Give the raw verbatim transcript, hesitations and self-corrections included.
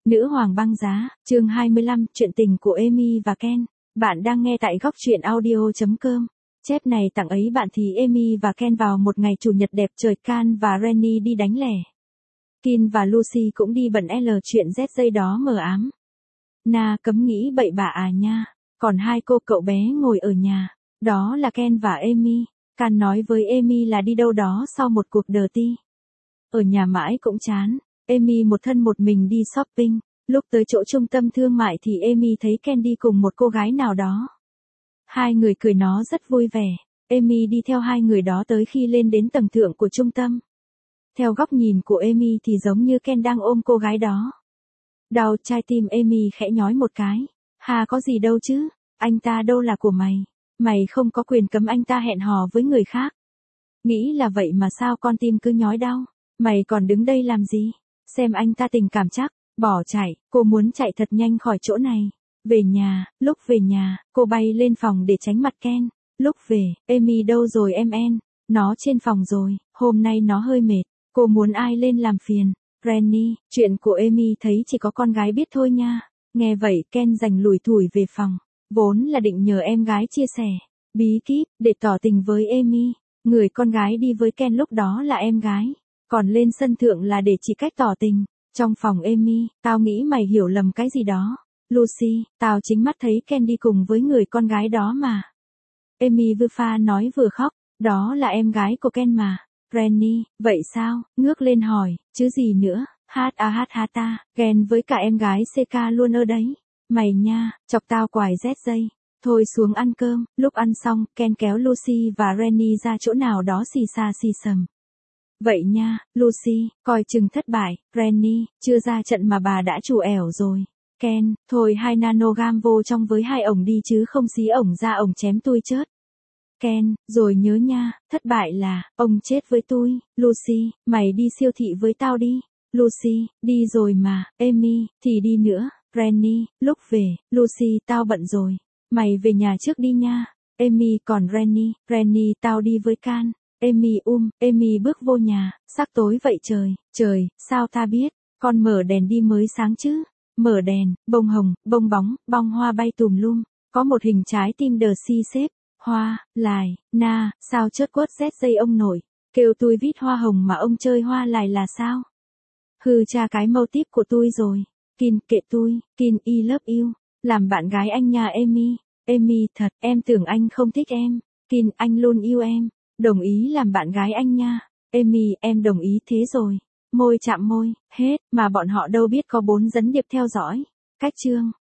Nữ hoàng băng giá, chương hai mươi lăm, chuyện tình của Amy và Ken. Bạn đang nghe tại góc truyện audio chấm com. Chép này tặng ấy bạn thì Amy và Ken vào một ngày chủ nhật đẹp trời. Can và Rennie đi đánh lẻ. Kin và Lucy cũng đi bận L chuyện Z dây đó mờ ám. Na cấm nghĩ bậy bạ à nha. Còn hai cô cậu bé ngồi ở nhà. Đó là Ken và Amy. Can nói với Amy là đi đâu đó sau một cuộc dirty. Ở nhà mãi cũng chán. Amy một thân một mình đi shopping. Lúc tới chỗ trung tâm thương mại thì Amy thấy Ken đi cùng một cô gái nào đó. Hai người cười nó rất vui vẻ. Amy đi theo hai người đó tới khi lên đến tầng thượng của trung tâm. Theo góc nhìn của Amy thì giống như Ken đang ôm cô gái đó. Đau trái tim Amy khẽ nhói một cái. Hà có gì đâu chứ, anh ta đâu là của mày. Mày không có quyền cấm anh ta hẹn hò với người khác. Nghĩ là vậy mà sao con tim cứ nhói đau. Mày còn đứng đây làm gì? Xem anh ta tình cảm chắc, bỏ chạy, cô muốn chạy thật nhanh khỏi chỗ này. Về nhà, lúc về nhà, cô bay lên phòng để tránh mặt Ken. Lúc về, Amy đâu rồi em en? Nó trên phòng rồi, hôm nay nó hơi mệt, cô muốn ai lên làm phiền. Rennie, chuyện của Amy thấy chỉ có con gái biết thôi nha. Nghe vậy Ken giành lủi thủi về phòng, vốn là định nhờ em gái chia sẻ bí kíp để tỏ tình với Amy. Người con gái đi với Ken lúc đó là em gái. Còn lên sân thượng là để chỉ cách tỏ tình. Trong phòng Amy, tao nghĩ mày hiểu lầm cái gì đó. Lucy, tao chính mắt thấy Ken đi cùng với người con gái đó mà. Amy vừa pha nói vừa khóc, đó là em gái của Ken mà. Rennie, vậy sao? Ngước lên hỏi, chứ gì nữa? Hát a hát ha ta, Ken với cả em gái xê ca luôn ở đấy. Mày nha, chọc tao quài Z dây. Thôi xuống ăn cơm. Lúc ăn xong, Ken kéo Lucy và Rennie ra chỗ nào đó xì xa xì sầm. Vậy nha, Lucy, coi chừng thất bại. Rennie, chưa ra trận mà bà đã chủ ẻo rồi. Ken, thôi hai nanogam vô trong với hai ổng đi chứ không xí ổng ra ổng chém tôi chớt. Ken, rồi nhớ nha, thất bại là, ông chết với tôi. Lucy, mày đi siêu thị với tao đi. Lucy, đi rồi mà. Amy, thì đi nữa. Rennie, lúc về, Lucy, tao bận rồi. Mày về nhà trước đi nha. Amy, còn Rennie, Rennie, tao đi với Can. Amy um, Amy bước vô nhà, sắc tối vậy trời, trời, sao ta biết, con mở đèn đi mới sáng chứ. Mở đèn, bông hồng, bông bóng, bông hoa bay tùm lum, có một hình trái tim đờ si xếp, hoa, lài, na, sao chớt quất Z dây ông nội, kêu tôi viết hoa hồng mà ông chơi hoa lài là sao? Hư cha cái mâu típ của tôi rồi. Kin, kệ tôi, Kin I love you, làm bạn gái anh nhà Amy. Amy, thật, em tưởng anh không thích em. Kin, anh luôn yêu em. Đồng ý làm bạn gái anh nha. Amy, em đồng ý thế rồi. Môi chạm môi, hết, mà bọn họ đâu biết có bốn gián điệp theo dõi. Cách chương.